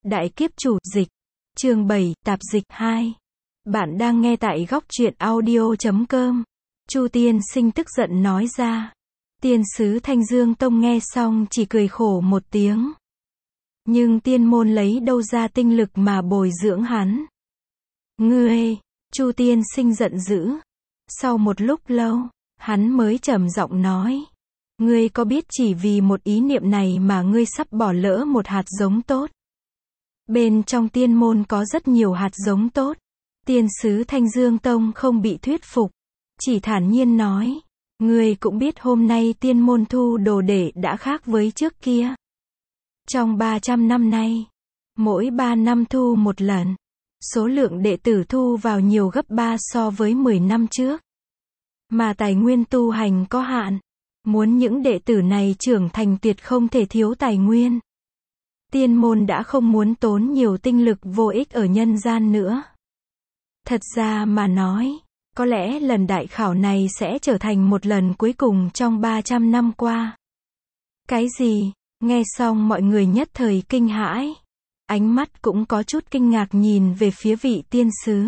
Đại kiếp chủ dịch. Chương 7, tạp dịch 2. Bạn đang nghe tại góc truyện audio.com. Chu Tiên Sinh tức giận nói ra. Tiên sứ Thanh Dương Tông nghe xong chỉ cười khổ một tiếng. Nhưng tiên môn lấy đâu ra tinh lực mà bồi dưỡng hắn? Ngươi! Chu Tiên Sinh giận dữ. Sau một lúc lâu, hắn mới trầm giọng nói. Ngươi có biết chỉ vì một ý niệm này mà ngươi sắp bỏ lỡ một hạt giống tốt? Bên trong tiên môn có rất nhiều hạt giống tốt. Tiên sứ Thanh Dương Tông không bị thuyết phục, chỉ thản nhiên nói. Ngươi cũng biết hôm nay tiên môn thu đồ đệ đã khác với trước kia. Trong 300 năm nay, mỗi 3 năm thu một lần. Số lượng đệ tử thu vào nhiều gấp 3 so với 10 năm trước. Mà tài nguyên tu hành có hạn. Muốn những đệ tử này trưởng thành tuyệt không thể thiếu tài nguyên. Tiên môn đã không muốn tốn nhiều tinh lực vô ích ở nhân gian nữa. Thật ra mà nói, có lẽ lần đại khảo này sẽ trở thành một lần cuối cùng trong 300 năm qua. Cái gì? Nghe xong mọi người nhất thời kinh hãi. Ánh mắt cũng có chút kinh ngạc nhìn về phía vị tiên sứ.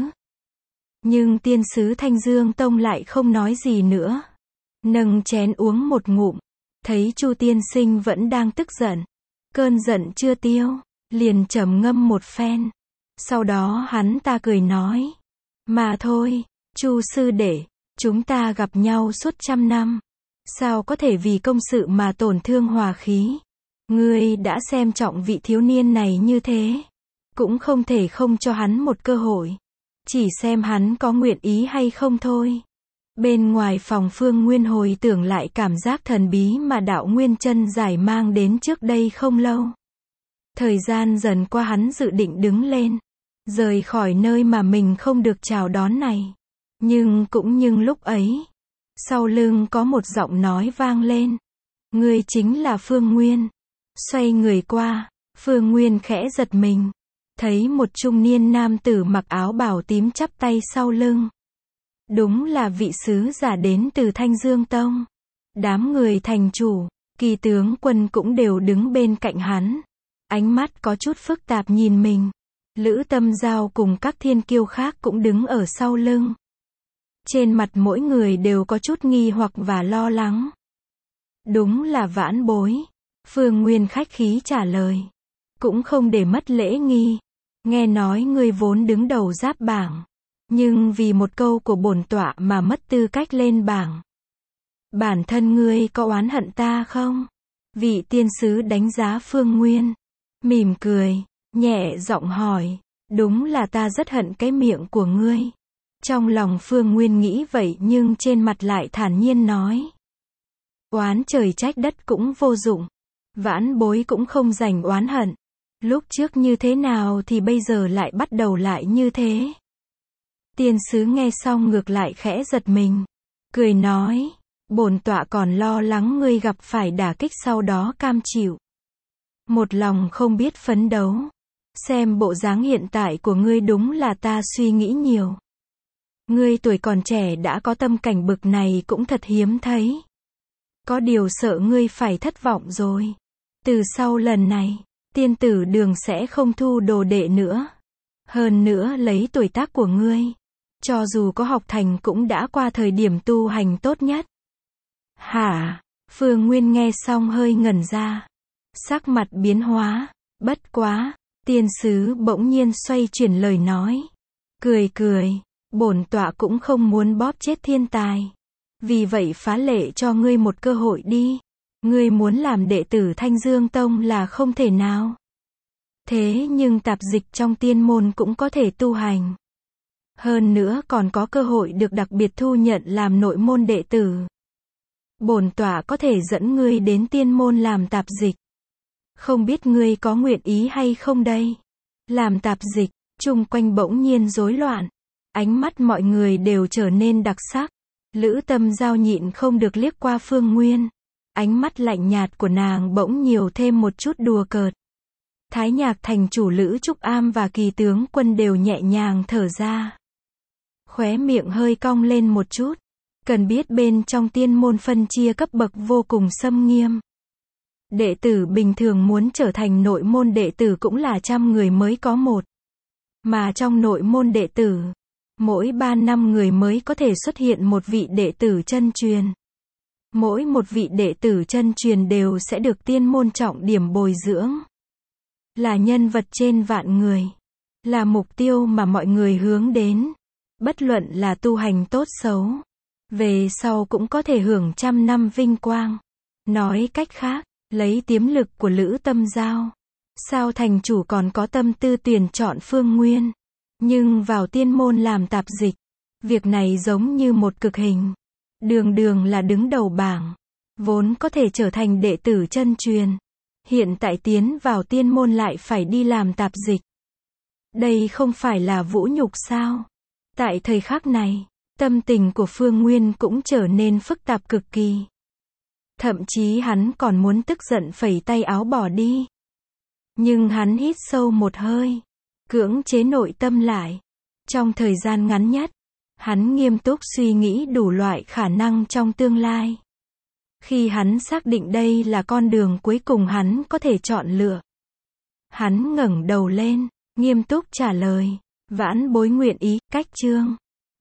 Nhưng tiên sứ Thanh Dương Tông lại không nói gì nữa. Nâng chén uống một ngụm. Thấy Chu Tiên Sinh vẫn đang tức giận. Cơn giận chưa tiêu, liền trầm ngâm một phen. Sau đó hắn ta cười nói. Mà thôi, Chu sư đệ, chúng ta gặp nhau suốt trăm năm. Sao có thể vì công sự mà tổn thương hòa khí? Ngươi đã xem trọng vị thiếu niên này như thế. Cũng không thể không cho hắn một cơ hội. Chỉ xem hắn có nguyện ý hay không thôi. Bên ngoài phòng Phương Nguyên hồi tưởng lại cảm giác thần bí mà đạo Nguyên Chân giải mang đến trước đây không lâu. Thời gian dần qua hắn dự định đứng lên. Rời khỏi nơi mà mình không được chào đón này. Nhưng cũng nhưng lúc ấy. Sau lưng có một giọng nói vang lên. Ngươi chính là Phương Nguyên. Xoay người qua. Phương Nguyên khẽ giật mình. Thấy một trung niên nam tử mặc áo bào tím chắp tay sau lưng. Đúng là vị sứ giả đến từ Thanh Dương Tông. Đám người thành chủ, kỳ tướng quân cũng đều đứng bên cạnh hắn. Ánh mắt có chút phức tạp nhìn mình. Lữ Tâm Giao cùng các thiên kiêu khác cũng đứng ở sau lưng. Trên mặt mỗi người đều có chút nghi hoặc và lo lắng. Đúng là vãn bối. Phương Nguyên khách khí trả lời. Cũng không để mất lễ nghi. Nghe nói ngươi vốn đứng đầu giáp bảng. Nhưng vì một câu của bổn tọa mà mất tư cách lên bảng. Bản thân ngươi có oán hận ta không? Vị tiên sứ đánh giá Phương Nguyên. Mỉm cười, nhẹ giọng hỏi. Đúng là ta rất hận cái miệng của ngươi. Trong lòng Phương Nguyên nghĩ vậy nhưng trên mặt lại thản nhiên nói. Oán trời trách đất cũng vô dụng. Vãn bối cũng không dành oán hận. Lúc trước như thế nào thì bây giờ lại bắt đầu lại như thế. Tiên sứ nghe xong ngược lại khẽ giật mình. Cười nói. Bổn tọa còn lo lắng ngươi gặp phải đả kích sau đó cam chịu. Một lòng không biết phấn đấu. Xem bộ dáng hiện tại của ngươi đúng là ta suy nghĩ nhiều. Ngươi tuổi còn trẻ đã có tâm cảnh bực này cũng thật hiếm thấy. Có điều sợ ngươi phải thất vọng rồi. Từ sau lần này, tiên tử đường sẽ không thu đồ đệ nữa. Hơn nữa lấy tuổi tác của ngươi. Cho dù có học thành cũng đã qua thời điểm tu hành tốt nhất. Hả? Phương Nguyên nghe xong hơi ngẩn ra. Sắc mặt biến hóa. Bất quá. Tiên sứ bỗng nhiên xoay chuyển lời nói. Cười cười. Bổn tọa cũng không muốn bóp chết thiên tài. Vì vậy phá lệ cho ngươi một cơ hội đi. Ngươi muốn làm đệ tử Thanh Dương Tông là không thể nào. Thế nhưng tạp dịch trong tiên môn cũng có thể tu hành. Hơn nữa còn có cơ hội được đặc biệt thu nhận làm nội môn đệ tử. Bổn tọa có thể dẫn ngươi đến tiên môn làm tạp dịch. Không biết ngươi có nguyện ý hay không đây? Làm tạp dịch, chung quanh bỗng nhiên rối loạn. Ánh mắt mọi người đều trở nên đặc sắc. Lữ Tâm Giao nhịn không được liếc qua Phương Nguyên. Ánh mắt lạnh nhạt của nàng bỗng nhiều thêm một chút đùa cợt. Thái Nhạc thành chủ Lữ Trúc Am và kỳ tướng quân đều nhẹ nhàng thở ra. Khóe miệng hơi cong lên một chút. Cần biết bên trong tiên môn phân chia cấp bậc vô cùng xâm nghiêm. Đệ tử bình thường muốn trở thành nội môn đệ tử cũng là trăm người mới có một. Mà trong nội môn đệ tử, mỗi 3 năm người mới có thể xuất hiện một vị đệ tử chân truyền. Mỗi một vị đệ tử chân truyền đều sẽ được tiên môn trọng điểm bồi dưỡng. Là nhân vật trên vạn người. Là mục tiêu mà mọi người hướng đến. Bất luận là tu hành tốt xấu. Về sau cũng có thể hưởng trăm năm vinh quang. Nói cách khác, lấy tiềm lực của Lữ Tâm Giao. Sao thành chủ còn có tâm tư tuyển chọn Phương Nguyên. Nhưng vào tiên môn làm tạp dịch. Việc này giống như một cực hình. Đường đường là đứng đầu bảng. Vốn có thể trở thành đệ tử chân truyền. Hiện tại tiến vào tiên môn lại phải đi làm tạp dịch. Đây không phải là vũ nhục sao? Tại thời khắc này, tâm tình của Phương Nguyên cũng trở nên phức tạp cực kỳ. Thậm chí hắn còn muốn tức giận phẩy tay áo bỏ đi. Nhưng hắn hít sâu một hơi, cưỡng chế nội tâm lại. Trong thời gian ngắn nhất, hắn nghiêm túc suy nghĩ đủ loại khả năng trong tương lai. Khi hắn xác định đây là con đường cuối cùng hắn có thể chọn lựa. Hắn ngẩng đầu lên, nghiêm túc trả lời, vãn bối nguyện ý, cách chương.